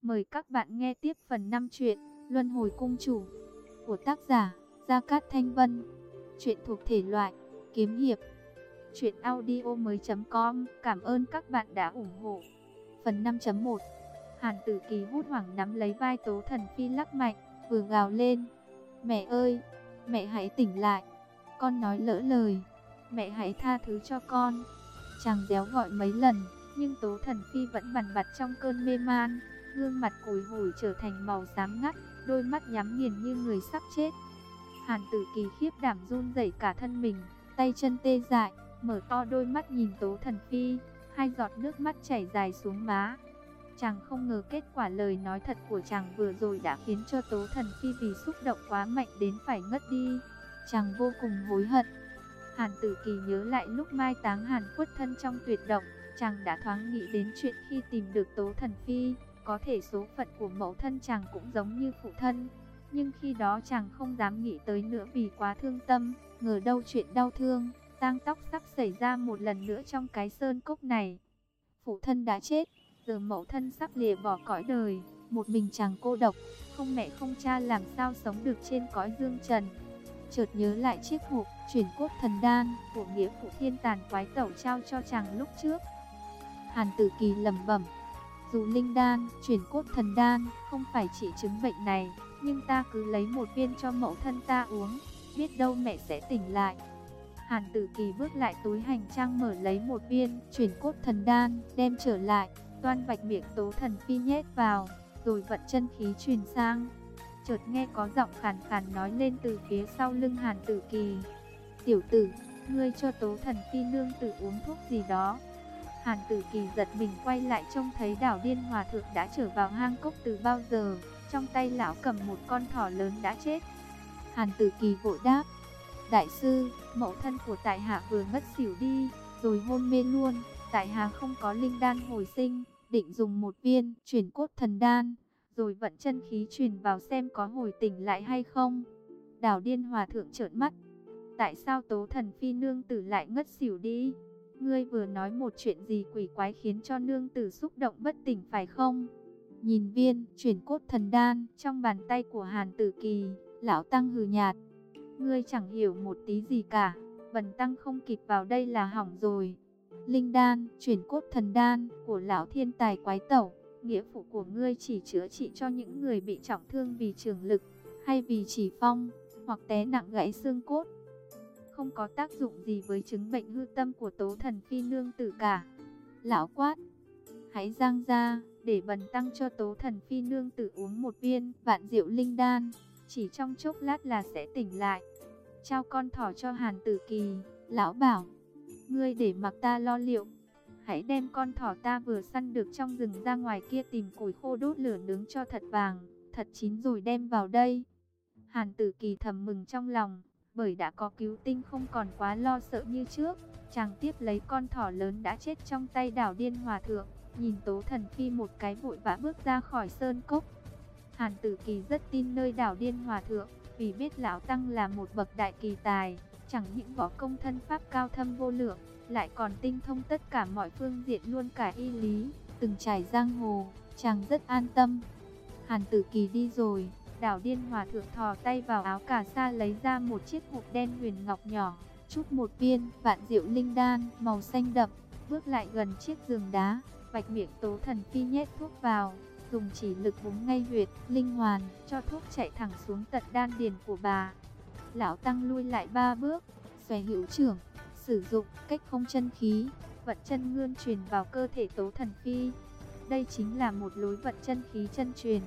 Mời các bạn nghe tiếp phần 5 truyện Luân Hồi Cung Chủ của tác giả Gia Cát Thanh Vân. Truyện thuộc thể loại kiếm hiệp. Truyện audio mới.com. Cảm ơn các bạn đã ủng hộ. Phần 5.1. Hàn Tử Kỳ hốt hoảng nắm lấy vai Tố Thần Phi lắc mạnh, vừa gào lên: "Mẹ ơi, mẹ hãy tỉnh lại, con nói lỡ lời, mẹ hãy tha thứ cho con." Chàng réo gọi mấy lần, nhưng Tố Thần Phi vẫn bằn bặt trong cơn mê man, gương mặt cùi hủi trở thành màu xám ngắt, đôi mắt nhắm nghiền như người sắp chết. Hàn Tử Kỳ khiếp đảm run rẩy cả thân mình, tay chân tê dại, mở to đôi mắt nhìn Tố Thần Phi, hai giọt nước mắt chảy dài xuống má. Chàng không ngờ kết quả lời nói thật của chàng vừa rồi đã khiến cho Tố Thần Phi vì xúc động quá mạnh đến phải ngất đi. Chàng vô cùng hối hận. Hàn Tử Kỳ nhớ lại lúc mai táng Hàn Khuất Thân trong tuyệt động, chàng đã thoáng nghĩ đến chuyện khi tìm được Tố Thần Phi, có thể số phận của mẫu thân chàng cũng giống như phụ thân. Nhưng khi đó chàng không dám nghĩ tới nữa vì quá thương tâm, ngờ đâu chuyện đau thương, tang tóc sắp xảy ra một lần nữa trong cái sơn cốc này. Phụ thân đã chết, giờ mẫu thân sắp lìa bỏ cõi đời, một mình chàng cô độc, không mẹ không cha làm sao sống được trên cõi dương trần. Chợt nhớ lại chiếc hộp chuyển cốt thần đan của nghĩa phụ Thiên Tàn Quái Tẩu trao cho chàng lúc trước. Hàn Tử Kỳ lẩm bẩm: dù linh đan, chuyển cốt thần đan không phải trị chứng bệnh này, nhưng ta cứ lấy một viên cho mẫu thân ta uống, biết đâu mẹ sẽ tỉnh lại. Hàn Tử Kỳ bước lại túi hành trang mở lấy một viên chuyển cốt thần đan, đem trở lại, toan vạch miệng Tố Thần Phi nhét vào, rồi vận chân khí truyền sang. Chợt nghe có giọng khàn khàn nói lên từ phía sau lưng Hàn Tử Kỳ: "Tiểu tử, ngươi cho Tố Thần Phi nương tử uống thuốc gì đó?" Hàn Tử Kỳ giật mình quay lại trông thấy Đảo Điên Hòa Thượng đã trở vào hang cốc từ bao giờ, trong tay lão cầm một con thỏ lớn đã chết. Hàn Tử Kỳ vội đáp: "Đại sư, mẫu thân của tại hạ vừa ngất xỉu đi, rồi hôn mê luôn, tại hạ không có linh đan hồi sinh, định dùng một viên chuyển cốt thần đan, rồi vận chân khí truyền vào xem có hồi tỉnh lại hay không." Đảo Điên Hòa Thượng trợn mắt: "Tại sao Tố Thần Phi nương tử lại ngất xỉu đi? Ngươi vừa nói một chuyện gì quỷ quái khiến cho nương tử xúc động bất tỉnh phải không?" Nhìn viên chuyển cốt thần đan trong bàn tay của Hàn Tử Kỳ, lão tăng hừ nhạt: "Ngươi chẳng hiểu một tí gì cả, bần tăng không kịp vào đây là hỏng rồi. Linh đan, chuyển cốt thần đan của lão Thiên Tài Quái Tẩu, nghĩa phụ của ngươi chỉ chữa trị cho những người bị trọng thương vì trường lực, hay vì chỉ phong, hoặc té nặng gãy xương cốt, không có tác dụng gì với chứng bệnh hư tâm của Tố Thần Phi nương tử cả." Lão quát: "Hãy giang ra, để bần tăng cho Tố Thần Phi nương tử uống một viên vạn diệu linh đan, chỉ trong chốc lát là sẽ tỉnh lại." Trao con thỏ cho Hàn Tử Kỳ, lão bảo: "Ngươi để mặc ta lo liệu. Hãy đem con thỏ ta vừa săn được trong rừng ra ngoài kia tìm củi khô đốt lửa nướng cho thật vàng, thật chín rồi đem vào đây." Hàn Tử Kỳ thầm mừng trong lòng, bởi đã có cứu tinh không còn quá lo sợ như trước. Chàng tiếp lấy con thỏ lớn đã chết trong tay Đảo Điên Hòa Thượng, nhìn Tố Thần Phi một cái vội vã bước ra khỏi sơn cốc. Hàn Tử Kỳ rất tin nơi Đảo Điên Hòa Thượng, vì biết lão tăng là một bậc đại kỳ tài, chẳng những võ công thân pháp cao thâm vô lượng, lại còn tinh thông tất cả mọi phương diện luôn cả y lý, từng trải giang hồ, chàng rất an tâm. Hàn Tử Kỳ đi rồi, Đảo Điên Hòa Thượng thò tay vào áo cà sa lấy ra một chiếc hộp đen huyền ngọc nhỏ, chút một viên vạn diệu linh đan màu xanh đậm, bước lại gần chiếc giường đá, vạch miệng Tố Thần Phi nhét thuốc vào, dùng chỉ lực búng ngay huyệt linh hoàn, cho thuốc chạy thẳng xuống tận đan điền của bà. Lão tăng lui lại 3 bước, xòe hữu trưởng, sử dụng cách không chân khí, vận chân ngươn truyền vào cơ thể Tố Thần Phi. Đây chính là một lối vận chân khí chân truyền.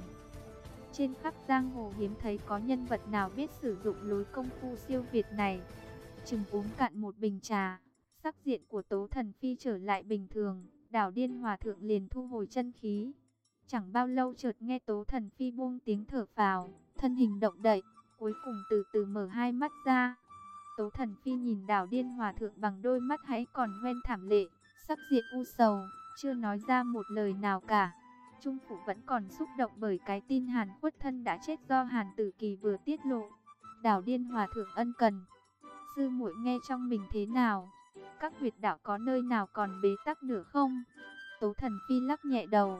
Trên khắp giang hồ hiếm thấy có nhân vật nào biết sử dụng lối công phu siêu việt này. Chừng uống cạn một bình trà, sắc diện của Tố Thần Phi trở lại bình thường, Đảo Điên Hòa Thượng liền thu hồi chân khí. Chẳng bao lâu chợt nghe Tố Thần Phi buông tiếng thở phào, thân hình động đậy, cuối cùng từ từ mở hai mắt ra. Tố Thần Phi nhìn Đảo Điên Hòa Thượng bằng đôi mắt hãy còn hoen thảm lệ, sắc diện u sầu, chưa nói ra một lời nào cả. Trung phủ vẫn còn xúc động bởi cái tin Hàn Khuất Thân đã chết do Hàn Tử Kỳ vừa tiết lộ. Đảo Điên Hòa Thượng ân cần: "Sư muội nghe trong mình thế nào? Các huyệt đạo có nơi nào còn bế tắc nữa không?" Tố Thần Phi lắc nhẹ đầu: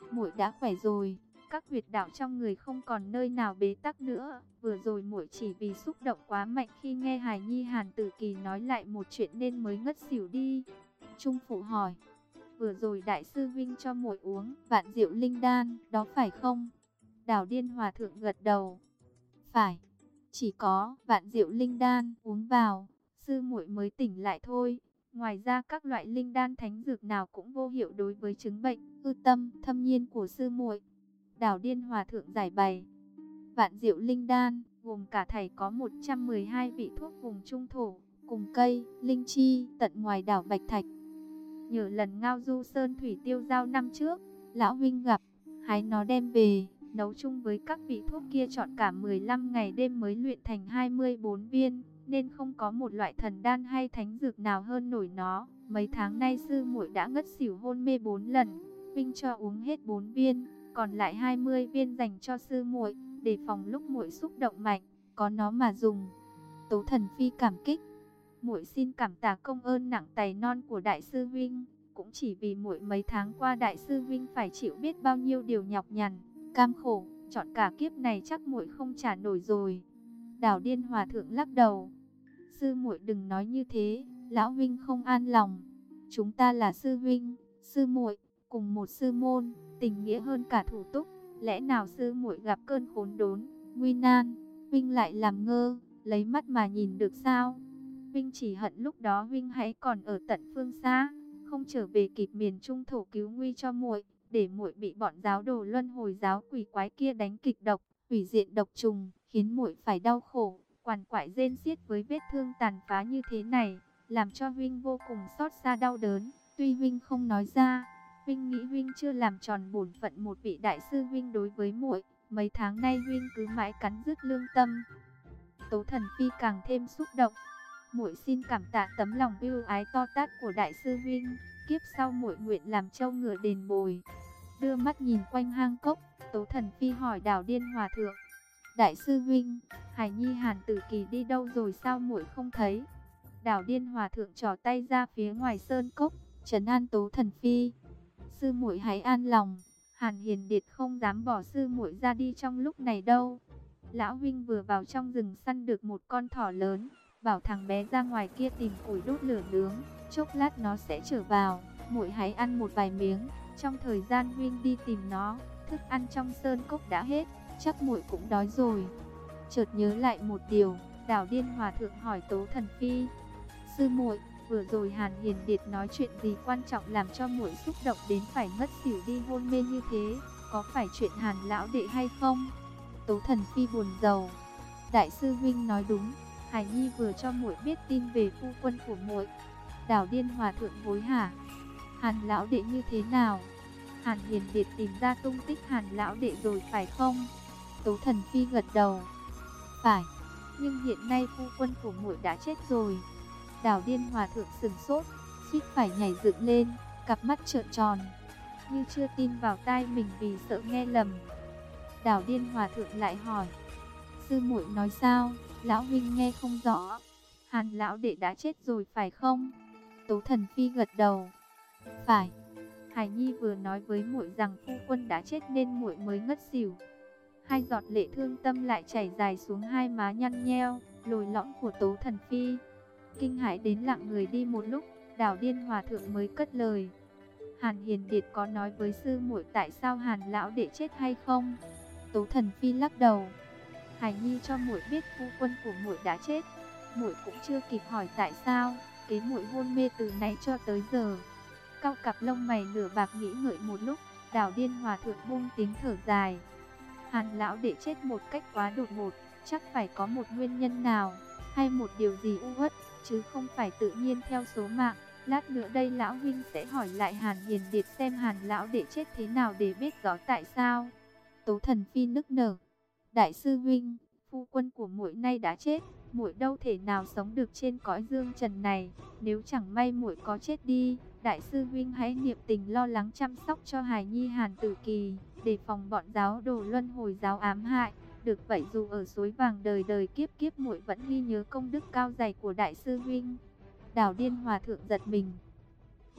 Muội đã khỏe rồi, các huyệt đạo trong người không còn nơi nào bế tắc nữa. Vừa rồi muội chỉ vì xúc động quá mạnh khi nghe hài nhi Hàn Tử Kỳ nói lại một chuyện nên mới ngất xỉu đi. Trung phụ hỏi, vừa rồi đại sư huynh cho muội uống vạn diệu linh đan, đó phải không? Đào Điên Hòa Thượng gật đầu. Phải, chỉ có vạn diệu linh đan uống vào, sư muội mới tỉnh lại thôi. Ngoài ra các loại linh đan thánh dược nào cũng vô hiệu đối với chứng bệnh hư tâm thâm nhiên của sư muội. Đào Điên Hòa Thượng giải bày. Vạn diệu linh đan gồm cả thảy có 112 vị thuốc vùng trung thổ, cùng cây, linh chi tận ngoài đảo Bạch Thạch. Nhờ lần ngao du sơn thủy tiêu giao năm trước, lão huynh gặp, hái nó đem về, nấu chung với các vị thuốc kia trọn cả 15 ngày đêm mới luyện thành 24 viên, nên không có một loại thần đan hay thánh dược nào hơn nổi nó. Mấy tháng nay sư muội đã ngất xỉu hôn mê 4 lần, huynh cho uống hết 4 viên, còn lại 20 viên dành cho sư muội, để phòng lúc muội xúc động mạnh, có nó mà dùng. Tố Thần Phi cảm kích. Muội xin cảm tạ công ơn nặng tày non của đại sư huynh, cũng chỉ vì muội mấy tháng qua đại sư huynh phải chịu biết bao nhiêu điều nhọc nhằn, cam khổ, chọn cả kiếp này chắc muội không trả nổi rồi. Đào Điên Hòa Thượng lắc đầu. Sư muội đừng nói như thế, lão huynh không an lòng. Chúng ta là sư huynh, sư muội, cùng một sư môn, tình nghĩa hơn cả thủ túc. Lẽ nào sư muội gặp cơn khốn đốn, nguy nan, huynh lại làm ngơ, lấy mắt mà nhìn được sao? Huynh chỉ hận lúc đó huynh hãy còn ở tận phương xa, không trở về kịp miền trung thổ cứu nguy cho muội, để muội bị bọn giáo đồ luân hồi giáo quỷ quái kia đánh kịch độc, hủy diện độc trùng, khiến muội phải đau khổ, quằn quại rên xiết với vết thương tàn phá như thế này, làm cho huynh vô cùng xót xa đau đớn. Tuy huynh không nói ra, huynh nghĩ huynh chưa làm tròn bổn phận một vị đại sư huynh đối với muội, mấy tháng nay huynh cứ mãi cắn rứt lương tâm. Tố Thần Phi càng thêm xúc động. Muội xin cảm tạ tấm lòng ưu ái to tát của đại sư huynh, kiếp sau muội nguyện làm trâu ngựa đền bồi. Đưa mắt nhìn quanh hang cốc, Tố Thần Phi hỏi Đào Điên Hòa Thượng, đại sư huynh, hài nhi Hàn Tử Kỳ đi đâu rồi sao muội không thấy? Đào Điên Hòa Thượng trỏ tay ra phía ngoài sơn cốc, trấn an Tố Thần Phi. Sư muội hãy an lòng, Hàn Hiền Điệt không dám bỏ sư muội ra đi trong lúc này đâu. Lão huynh vừa vào trong rừng săn được một con thỏ lớn, bảo thằng bé ra ngoài kia tìm củi đốt lửa nướng, chốc lát nó sẽ trở vào, muội hãy ăn một vài miếng. Trong thời gian huynh đi tìm nó, thức ăn trong sơn cốc đã hết, chắc muội cũng đói rồi. Chợt nhớ lại một điều, Đào Điên Hòa Thượng hỏi Tố Thần Phi, sư muội, vừa rồi Hàn Hiền Điệt nói chuyện gì quan trọng làm cho muội xúc động đến phải ngất xỉu đi hôn mê như thế, có phải chuyện Hàn lão đệ hay không? Tố Thần Phi buồn rầu. Đại sư huynh nói đúng, Hải Nhi vừa cho muội biết tin về phu quân của muội. Đào Điên Hòa Thượng hối hả. Hàn lão đệ như thế nào? Hàn Hiền Điệt tìm ra tung tích Hàn lão đệ rồi phải không? Tố Thần Phi gật đầu. Phải, nhưng hiện nay phu quân của muội đã chết rồi. Đào Điên Hòa Thượng sừng sốt, suýt phải nhảy dựng lên, cặp mắt trợn tròn, như chưa tin vào tai mình vì sợ nghe lầm. Đào Điên Hòa Thượng lại hỏi, sư muội nói sao? Lão huynh nghe không rõ. Hàn lão đệ đã chết rồi phải không? Tố Thần Phi gật đầu. Phải. Hải Nhi vừa nói với muội rằng phu quân đã chết nên muội mới ngất xỉu. Hai giọt lệ thương tâm lại chảy dài xuống hai má nhăn nheo, lồi lõm của Tố Thần Phi. Kinh hãi đến lặng người đi một lúc, Đào Điên Hòa Thượng mới cất lời. Hàn Hiền Điệt có nói với sư muội tại sao Hàn lão đệ chết hay không? Tố Thần Phi lắc đầu. Hải Nhi cho muội biết phu quân của muội đã chết, muội cũng chưa kịp hỏi tại sao, kế muội hôn mê từ nãy cho tới giờ. Cau cặp lông mày nửa bạc nghĩ ngợi một lúc, Đào Điên Hòa Thượng buông tiếng thở dài. Hàn lão đệ chết một cách quá đột ngột, chắc phải có một nguyên nhân nào, hay một điều gì u uất, chứ không phải tự nhiên theo số mạng. Lát nữa đây lão huynh sẽ hỏi lại Hàn Hiền Điệt xem Hàn lão đệ chết thế nào để biết rõ tại sao. Tố Thần Phi nức nở. Đại sư huynh, phu quân của muội nay đã chết, muội đâu thể nào sống được trên cõi dương trần này, nếu chẳng may muội có chết đi, đại sư huynh hãy niệm tình lo lắng chăm sóc cho hài nhi Hàn Tử Kỳ, để phòng bọn giáo đồ luân hồi giáo ám hại. Được vậy dù ở suối vàng đời đời kiếp kiếp muội vẫn ghi nhớ công đức cao dày của đại sư huynh. Đào Điên Hòa Thượng giật mình.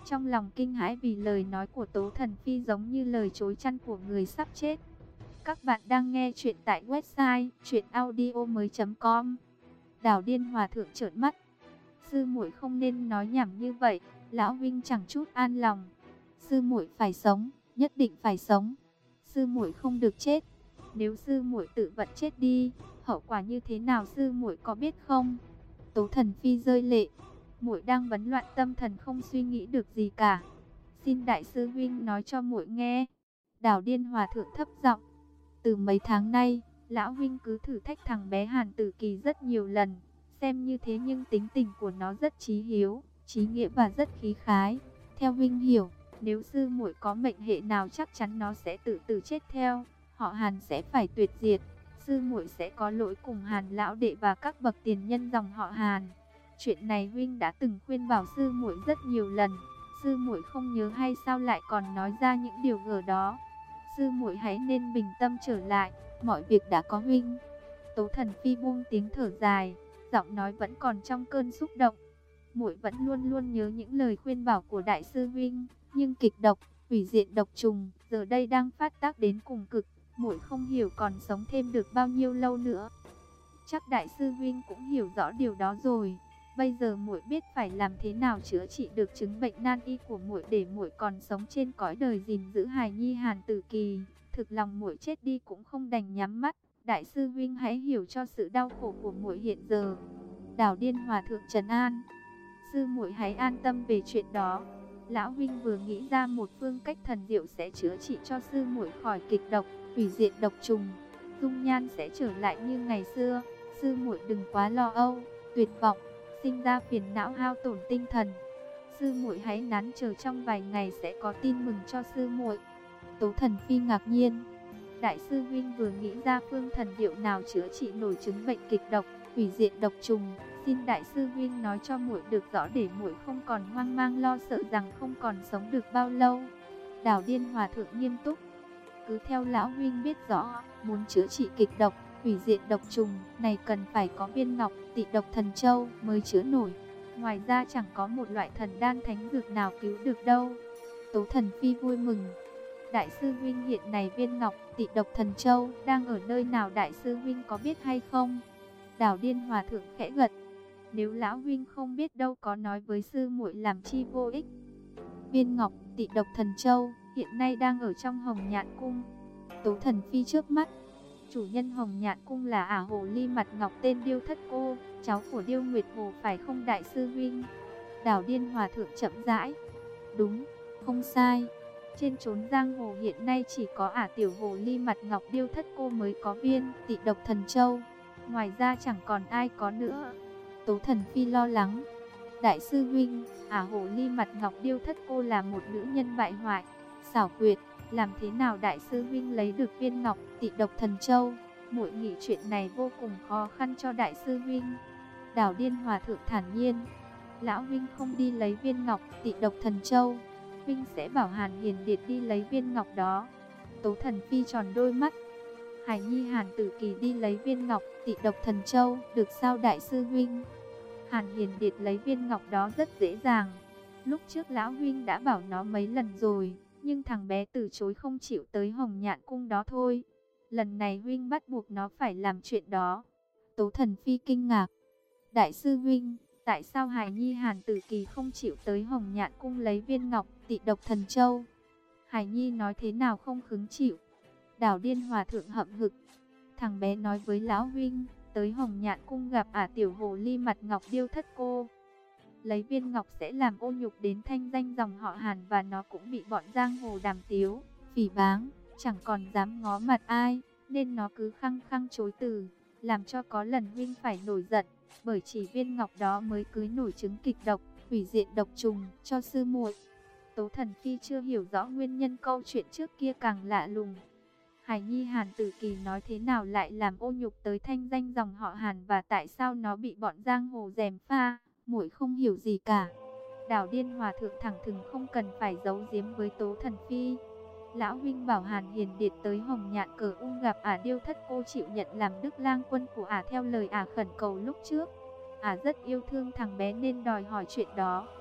trong lòng kinh hãi vì lời nói của Tố Thần Phi giống như lời chối chăn của người sắp chết. Các bạn đang nghe chuyện tại website chuyenaudio.com. Đào Điên Hòa Thượng trợn mắt. Sư muội không nên nói nhảm như vậy, lão huynh chẳng chút an lòng. Sư muội phải sống, nhất định phải sống. Sư muội không được chết. Nếu sư muội tự vận chết đi, hậu quả như thế nào sư muội có biết không? Tố Thần Phi rơi lệ. Muội đang vấn loạn tâm thần không suy nghĩ được gì cả. Xin đại sư huynh nói cho muội nghe. Đào Điên Hòa Thượng thấp giọng. Từ mấy tháng nay, lão huynh cứ thử thách thằng bé Hàn Tử Kỳ rất nhiều lần. Xem như thế nhưng tính tình của nó rất chí hiếu, chí nghĩa và rất khí khái. Theo huynh hiểu, nếu sư muội có mệnh hệ nào chắc chắn nó sẽ tự tử chết theo. Họ Hàn sẽ phải tuyệt diệt. Sư muội sẽ có lỗi cùng Hàn lão đệ và các bậc tiền nhân dòng họ Hàn. Chuyện này huynh đã từng khuyên bảo sư muội rất nhiều lần. Sư muội không nhớ hay sao lại còn nói ra những điều gở đó. Sư muội hãy nên bình tâm trở lại, mọi việc đã có huynh. Tố Thần Phi buông tiếng thở dài, giọng nói vẫn còn trong cơn xúc động. Muội vẫn luôn luôn nhớ những lời khuyên bảo của đại sư huynh, nhưng kịch độc, hủy diệt độc trùng giờ đây đang phát tác đến cùng cực, muội không hiểu còn sống thêm được bao nhiêu lâu nữa. Chắc đại sư huynh cũng hiểu rõ điều đó rồi. Bây giờ muội biết phải làm thế nào chữa trị được chứng bệnh nan y của muội để muội còn sống trên cõi đời gìn giữ hài nhi Hàn Tử Kỳ. Thực lòng muội chết đi cũng không đành nhắm mắt. Đại sư huynh hãy hiểu cho sự đau khổ của muội hiện giờ. Đào Điên Hòa Thượng trấn an. Sư muội hãy an tâm về chuyện đó. Lão huynh vừa nghĩ ra một phương cách thần diệu sẽ chữa trị cho sư muội khỏi kịch độc, hủy diệt độc trùng. Dung nhan sẽ trở lại như ngày xưa. Sư muội đừng quá lo âu, tuyệt vọng, sinh ra phiền não hao tổn tinh thần. Sư muội hãy nán chờ, trong vài ngày sẽ có tin mừng cho sư muội. Tố Thần Phi ngạc nhiên. Đại sư huynh vừa nghĩ ra phương thần diệu nào chữa trị nổi chứng bệnh kịch độc, hủy diệt độc trùng. Xin đại sư huynh nói cho muội được rõ để muội không còn hoang mang lo sợ rằng không còn sống được bao lâu. Đào Điên Hòa Thượng nghiêm túc. Cứ theo lão huynh biết rõ, muốn chữa trị kịch độc, hủy diệt độc trùng này cần phải có viên ngọc Tị Độc Thần Châu mới chữa nổi. Ngoài ra chẳng có một loại thần đan thánh dược nào cứu được đâu. Tố Thần Phi vui mừng. Đại sư huynh hiện này viên ngọc Tị Độc Thần Châu đang ở nơi nào đại sư huynh có biết hay không? Đào Điên Hòa Thượng khẽ gật. Nếu lão huynh không biết đâu có nói với sư muội làm chi vô ích. Viên ngọc Tị Độc Thần Châu hiện nay đang ở trong Hồng Nhạn Cung. Tố Thần Phi chớp mắt. Chủ nhân Hồng Nhạn Cung là ả hồ ly mặt ngọc tên Điêu Thất Cô, cháu của Điêu Nguyệt Hồ phải không đại sư huynh? Đào Điên Hòa Thượng chậm rãi. Đúng, không sai. Trên chốn giang hồ hiện nay chỉ có ả tiểu hồ ly mặt ngọc Điêu Thất Cô mới có viên Tị Độc Thần Châu. Ngoài ra chẳng còn ai có nữa. Tố Thần Phi lo lắng. Đại sư huynh, ả hồ ly mặt ngọc Điêu Thất Cô là một nữ nhân bại hoại, xảo quyệt. Làm thế nào đại sư huynh lấy được viên ngọc Tị Độc Thần Châu? Muội nghĩ chuyện này vô cùng khó khăn cho đại sư huynh. Đào Điên Hòa Thượng thản nhiên. Lão huynh không đi lấy viên ngọc Tị Độc Thần Châu, huynh sẽ bảo Hàn Hiền Điệt đi lấy viên ngọc đó. Tố Thần Phi tròn đôi mắt. Hải nhi Hàn Tử Kỳ đi lấy viên ngọc Tị Độc Thần Châu được sao đại sư huynh? Hàn Hiền Điệt lấy viên ngọc đó rất dễ dàng. Lúc trước lão huynh đã bảo nó mấy lần rồi, nhưng thằng bé từ chối không chịu tới Hồng Nhạn Cung đó thôi. Lần này huynh bắt buộc nó phải làm chuyện đó. Tố Thần Phi kinh ngạc. Đại sư huynh, tại sao hài nhi Hàn Tử Kỳ không chịu tới Hồng Nhạn Cung lấy viên ngọc Tị Độc Thần Châu? Hài nhi nói thế nào không khứng chịu? Đào Điên Hòa Thượng hậm hực. Thằng bé nói với lão huynh, tới Hồng Nhạn Cung gặp ả tiểu hồ ly mặt ngọc Điêu Thất Cô. Lấy viên ngọc sẽ làm ô nhục đến thanh danh dòng họ Hàn, và nó cũng bị bọn giang hồ đàm tiếu, phỉ báng, chẳng còn dám ngó mặt ai, nên nó cứ khăng khăng chối từ, làm cho có lần huynh phải nổi giận, bởi chỉ viên ngọc đó mới cưới nổi chứng kịch độc, hủy diệt độc trùng cho sư muội. Tố Thần Phi chưa hiểu rõ nguyên nhân câu chuyện trước kia càng lạ lùng. Hải nhi Hàn Tử Kỳ nói thế nào lại làm ô nhục tới thanh danh dòng họ Hàn, và tại sao nó bị bọn giang hồ gièm pha? Muội không hiểu gì cả. Đào Điên Hòa Thượng thẳng thừng không cần phải giấu giếm với Tố Thần Phi. Lão huynh bảo Hàn Hiền Điệt tới Hồng Nhạn Cờ Ung gặp ả Điêu Thất Cô, chịu nhận làm đức lang quân của ả theo lời ả khẩn cầu lúc trước. Ả rất yêu thương thằng bé nên đòi hỏi chuyện đó.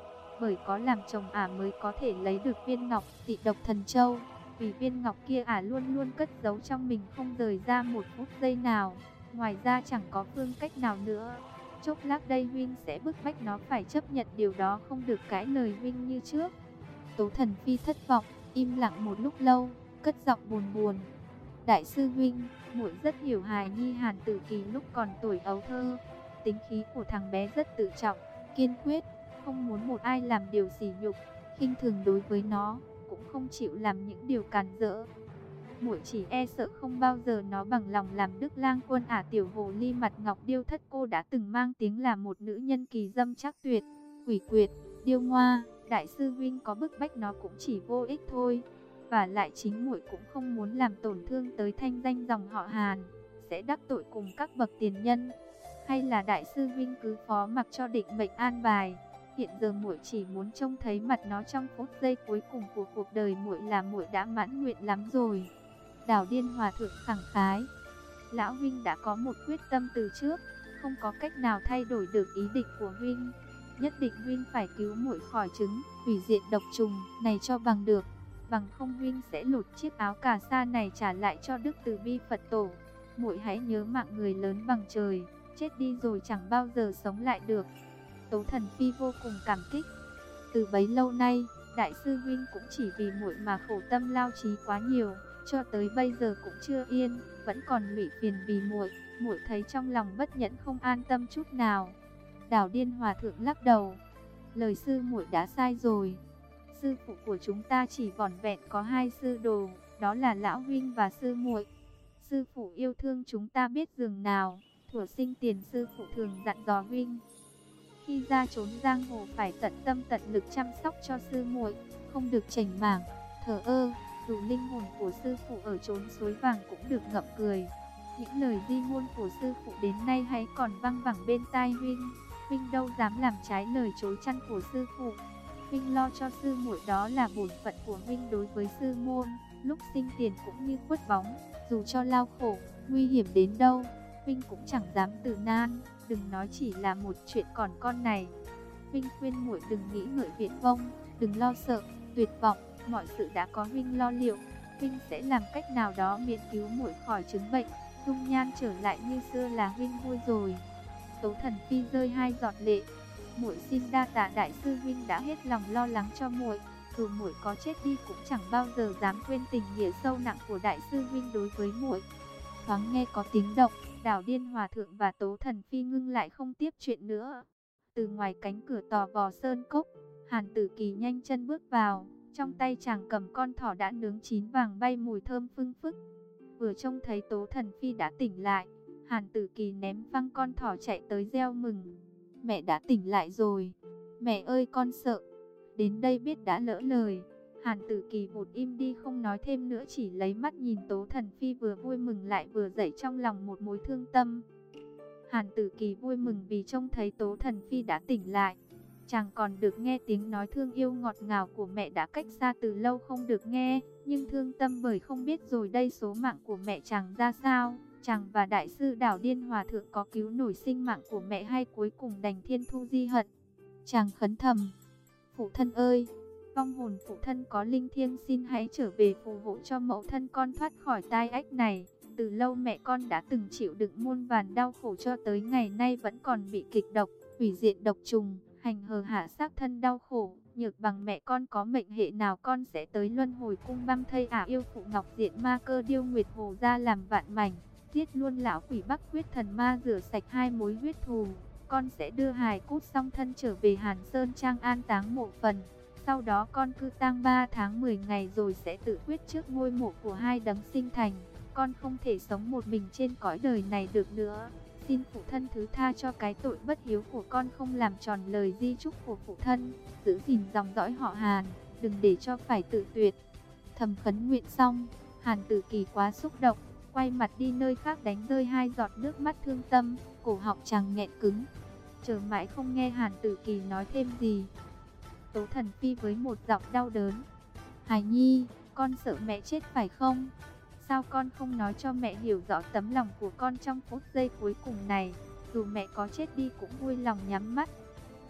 bởi có làm chồng ả mới có thể lấy được viên ngọc Tị Độc Thần Châu. Vì viên ngọc kia ả luôn luôn cất giấu trong mình không rời ra một phút giây nào. Ngoài ra chẳng có phương cách nào nữa. Chốc lát đây huynh sẽ bức bách nó phải chấp nhận điều đó, không được cãi lời huynh như trước. Tố Thần Phi thất vọng, im lặng một lúc lâu, cất giọng buồn buồn. Đại sư huynh, muội rất hiểu hài nhi Hàn Tử Kỳ lúc còn tuổi ấu thơ. Tính khí của thằng bé rất tự trọng, kiên quyết, không muốn một ai làm điều sỉ nhục, khinh thường đối với nó, cũng không chịu làm những điều càn rỡ. Muội chỉ e sợ không bao giờ nó bằng lòng làm Đức Lang Quân. Tiểu hồ ly mặt ngọc điêu thất cô đã từng mang tiếng là một nữ nhân kỳ dâm trác tuyệt, quỷ quyệt, điêu ngoa. Đại sư huynh có bức bách nó cũng chỉ vô ích thôi. Và lại chính muội cũng không muốn làm tổn thương tới thanh danh dòng họ Hàn, sẽ đắc tội cùng các bậc tiền nhân. Hay là đại sư huynh cứ phó mặc cho định mệnh an bài. Hiện giờ muội chỉ muốn trông thấy mặt nó trong phút giây cuối cùng của cuộc đời muội là muội đã mãn nguyện lắm rồi. Đào Điên Hòa Thượng khẳng khái. Lão huynh đã có một quyết tâm từ trước, không có cách nào thay đổi được ý định của huynh. Nhất định huynh phải cứu muội khỏi chứng hủy diệt độc trùng này cho bằng được. Bằng không huynh sẽ lột chiếc áo cà sa này trả lại cho Đức Từ Bi Phật Tổ. Muội hãy nhớ mạng người lớn bằng trời, chết đi rồi chẳng bao giờ sống lại được. Tố Thần Phi vô cùng cảm kích. Từ bấy lâu nay, đại sư huynh cũng chỉ vì muội mà khổ tâm lao trí quá nhiều, cho tới bây giờ cũng chưa yên, vẫn còn lụy phiền vì muội. Muội thấy trong lòng bất nhẫn không an tâm chút nào. Đào Điên Hòa Thượng lắc đầu. Lời sư muội đã sai rồi. Sư phụ của chúng ta chỉ vỏn vẹn có hai sư đồ, đó là lão huynh và sư muội. Sư phụ yêu thương chúng ta biết dường nào. Thuở sinh tiền sư phụ thường dặn dò huynh, khi ra trốn giang hồ phải tận tâm tận lực chăm sóc cho sư muội, không được chảnh mảng, thờ ơ. Dù linh hồn của sư phụ ở chốn suối vàng cũng được ngậm cười. Những lời di ngôn của sư phụ đến nay hãy còn văng vẳng bên tai huynh. Huynh đâu dám làm trái lời chối chăn của sư phụ. Huynh lo cho sư muội đó là bổn phận của huynh đối với sư môn. Lúc sinh tiền cũng như khuất bóng, dù cho lao khổ, nguy hiểm đến đâu, huynh cũng chẳng dám từ nan. Đừng nói chỉ là một chuyện còn con này. Huynh khuyên muội đừng nghĩ ngợi viển vông, đừng lo sợ, tuyệt vọng. Mọi sự đã có huynh lo liệu. Huynh sẽ làm cách nào đó miễn cứu muội khỏi chứng bệnh, dung nhan trở lại như xưa là huynh vui rồi. Tố Thần Phi rơi hai giọt lệ. Muội xin đa tạ đại sư huynh đã hết lòng lo lắng cho muội. Dù muội có chết đi cũng chẳng bao giờ dám quên tình nghĩa sâu nặng của đại sư huynh đối với muội. Thoáng nghe có tiếng động, Đào Điên Hòa Thượng và Tố Thần Phi ngưng lại không tiếp chuyện nữa. Từ ngoài cánh cửa tò vò sơn cốc, Hàn Tử Kỳ nhanh chân bước vào. Trong tay chàng cầm con thỏ đã nướng chín vàng bay mùi thơm phưng phức. Vừa trông thấy Tố Thần Phi đã tỉnh lại, Hàn Tử Kỳ ném văng con thỏ chạy tới reo mừng. Mẹ đã tỉnh lại rồi. Mẹ ơi con sợ. Đến đây biết đã lỡ lời. Hàn Tử Kỳ vụt im đi không nói thêm nữa, chỉ lấy mắt nhìn Tố Thần Phi vừa vui mừng lại vừa dậy trong lòng một mối thương tâm. Hàn Tử Kỳ vui mừng vì trông thấy Tố Thần Phi đã tỉnh lại. Chàng còn được nghe tiếng nói thương yêu ngọt ngào của mẹ đã cách xa từ lâu không được nghe. Nhưng thương tâm bởi không biết rồi đây số mạng của mẹ chàng ra sao. Chàng và đại sư Đào Điên Hòa Thượng có cứu nổi sinh mạng của mẹ hay cuối cùng đành thiên thu di hận. Chàng khấn thầm. Phụ thân ơi, vong hồn phụ thân có linh thiêng, xin hãy trở về phù hộ cho mẫu thân con thoát khỏi tai ách này. Từ lâu mẹ con đã từng chịu đựng muôn vàn đau khổ, cho tới ngày nay vẫn còn bị kịch độc, hủy diệt độc trùng, hành hờ hạ xác thân đau khổ. Nhược bằng mẹ con có mệnh hệ nào con sẽ tới luân hồi cung băm thây yêu phụ Ngọc Diện Ma Cơ Điêu Nguyệt Hồ ra làm vạn mảnh, giết luôn lão quỷ Bắc huyết thần ma, rửa sạch hai mối huyết thù. Con sẽ đưa hài cốt song thân trở về Hàn Sơn Trang an táng mộ phần. Sau đó con cư tang 3 tháng 10 ngày rồi sẽ tự quyết trước ngôi mộ của hai đấng sinh thành. Con không thể sống một mình trên cõi đời này được nữa. Xin phụ thân thứ tha cho cái tội bất hiếu của con không làm tròn lời di chúc của phụ thân, giữ gìn dòng dõi họ Hàn, đừng để cho phải tự tuyệt. Thầm khấn nguyện xong, Hàn Tử Kỳ quá xúc động, quay mặt đi nơi khác đánh rơi hai giọt nước mắt thương tâm, cổ họng chàng nghẹn cứng. Chờ mãi không nghe Hàn Tử Kỳ nói thêm gì. Tố Thần Phi với một giọng đau đớn. Hài nhi, con sợ mẹ chết phải không? Sao con không nói cho mẹ hiểu rõ tấm lòng của con trong phút giây cuối cùng này? Dù mẹ có chết đi cũng vui lòng nhắm mắt.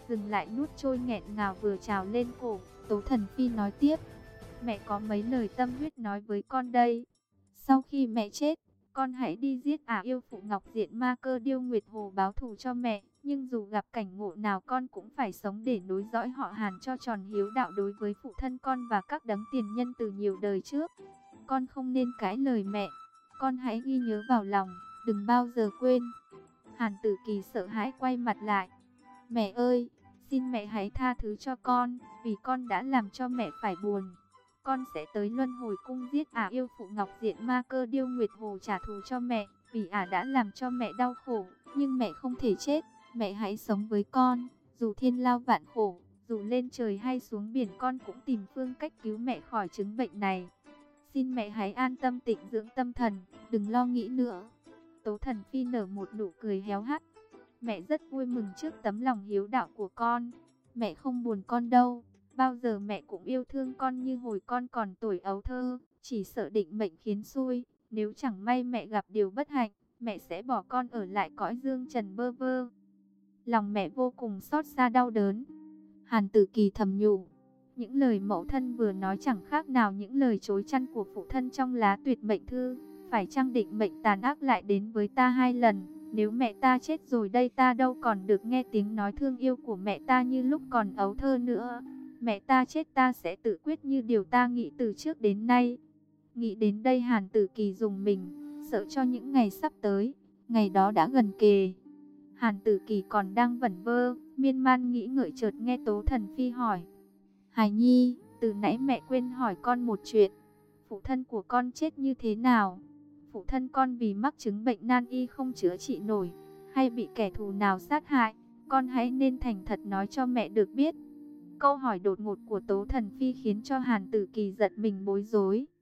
dừng lại nuốt trôi nghẹn ngào vừa trào lên cổ. Tố Thần Phi nói tiếp, mẹ có mấy lời tâm huyết nói với con đây. Sau khi mẹ chết, con hãy đi giết yêu phụ Ngọc Diện Ma Cơ Điêu Nguyệt Hồ báo thù cho mẹ. Nhưng dù gặp cảnh ngộ nào con cũng phải sống để nối dõi họ Hàn cho tròn hiếu đạo đối với phụ thân con và các đấng tiền nhân từ nhiều đời trước. Con không nên cãi lời mẹ. Con hãy ghi nhớ vào lòng, đừng bao giờ quên. Hàn Tử Kỳ sợ hãi quay mặt lại. Mẹ ơi, xin mẹ hãy tha thứ cho con, vì con đã làm cho mẹ phải buồn. Con sẽ tới Luân Hồi Cung giết yêu phụ Ngọc Diện Ma Cơ Điêu Nguyệt Hồ trả thù cho mẹ, vì đã làm cho mẹ đau khổ. Nhưng mẹ không thể chết, mẹ hãy sống với con, dù thiên lao vạn khổ, dù lên trời hay xuống biển con cũng tìm phương cách cứu mẹ khỏi chứng bệnh này. Xin mẹ hãy an tâm tịnh dưỡng tâm thần, đừng lo nghĩ nữa. Tố Thần Phi nở một nụ cười héo hắt. Mẹ rất vui mừng trước tấm lòng hiếu đạo của con. Mẹ không buồn con đâu. Bao giờ mẹ cũng yêu thương con như hồi con còn tuổi ấu thơ. Chỉ sợ định mệnh khiến xui. Nếu chẳng may mẹ gặp điều bất hạnh, mẹ sẽ bỏ con ở lại cõi dương trần bơ vơ. Lòng mẹ vô cùng xót xa đau đớn. Hàn Tử Kỳ thầm nhủ. Những lời mẫu thân vừa nói chẳng khác nào những lời chối chăn của phụ thân trong lá tuyệt mệnh thư. Phải chăng định mệnh tàn ác lại đến với ta 2 lần? Nếu mẹ ta chết rồi đây ta đâu còn được nghe tiếng nói thương yêu của mẹ ta như lúc còn ấu thơ nữa. Mẹ ta chết ta sẽ tự quyết như điều ta nghĩ từ trước đến nay. Nghĩ đến đây Hàn Tử Kỳ rùng mình, sợ cho những ngày sắp tới. Ngày đó đã gần kề. Hàn Tử Kỳ còn đang vẩn vơ, miên man nghĩ ngợi chợt nghe Tố Thần Phi hỏi. Hài Nhi, từ nãy mẹ quên hỏi con một chuyện. Phụ thân của con chết như thế nào? Phụ thân con vì mắc chứng bệnh nan y không chữa trị nổi, hay bị kẻ thù nào sát hại? Con hãy nên thành thật nói cho mẹ được biết. Câu hỏi đột ngột của Tố Thần Phi khiến cho Hàn Tử Kỳ giật mình bối rối.